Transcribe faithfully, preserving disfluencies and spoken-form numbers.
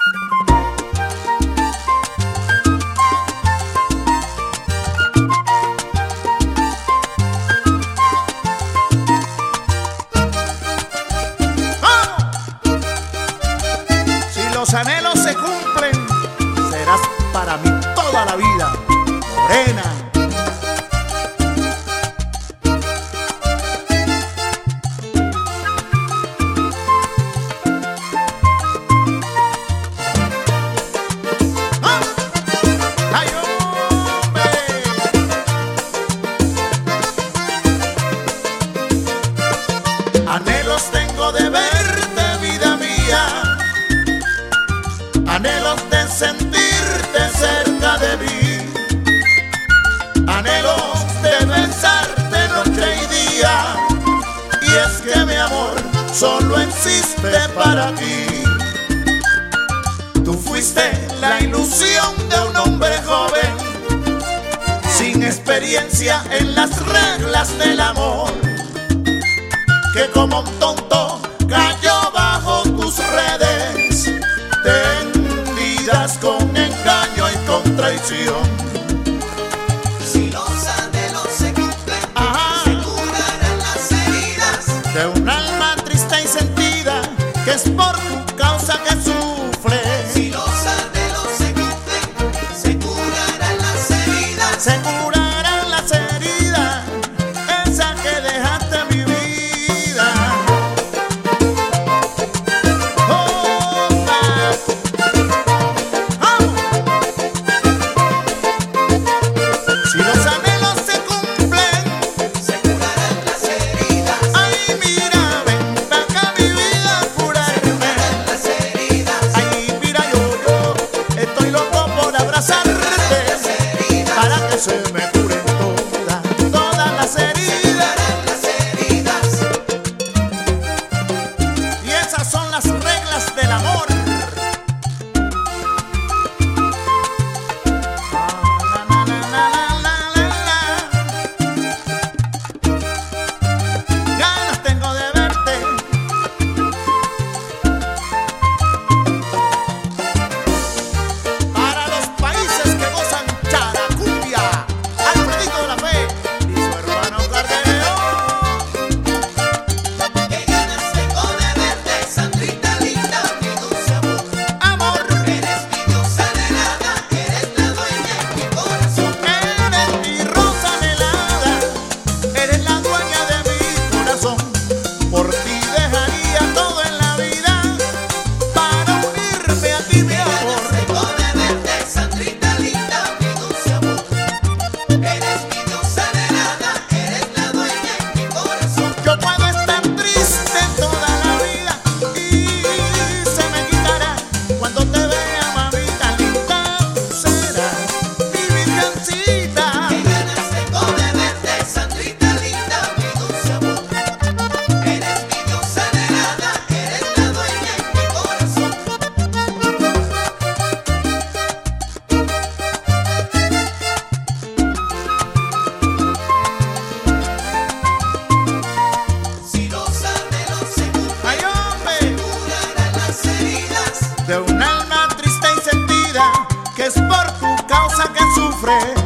Los anhelos se cumplen, serás para mí toda la vida, morena. ¡Ah! ¡Ay, hombre! Anhelos tengo de verte, vida mía. Anhelos de sentirte cerca de mí, anhelos de besarte noche y día. Y es que mi amor solo existe para ti. Tú fuiste la ilusión de un hombre joven, sin experiencia en las reglas del amor, que como un tonto cayó bajo tus redes, con engaño y con traición. Si los anhelos se cumplen, ajá, se curarán las heridas de un alma triste y sentida, que es por tu causa que sufre. Si los anhelos se cumplen, se curarán las heridas, se curarán las heridas, esa que dejaste en mi vida. Oh, si los anhelos se cumplen, se curarán las heridas. Ay, mira, ven acá mi vida a curarme. Las heridas. Ay, mira, yo, yo estoy loco por abrazarte, para que se me curen todas, todas las heridas. Las heridas. Y esas son las reglas del amor. Ganas tengo de verte. Para los países que gozan characumbia, Alfredito de la Fe y su hermano Cardeneo. Qué ganas tengo de verte, Sandrita linda, mi dulce amor. Amor, Eres mi diosa anhelada, eres la dueña de mi corazón. eres mi rosa anhelada, eres la dueña de mi corazón. Por ti dejaría todo en la vida para unirme a ti, mi amor. Tengo de verte, Sandrita linda, mi dulce amor. Eres mi diosa anhelada, eres la dueña de mi corazón. Yo puedo estar triste toda la vida y se me quitará cuando te vea, mamita linda. Tú serás mi virgencita. Qué ganas tengo de verte, Sandrita linda, mi dulce amor. Eres mi diosa anhelada, eres la dueña de mi corazón. Si los anhelos se cumplen, Ay, hombre, curarán las heridas. de un alma triste y sentida, que es por tu causa que sufre.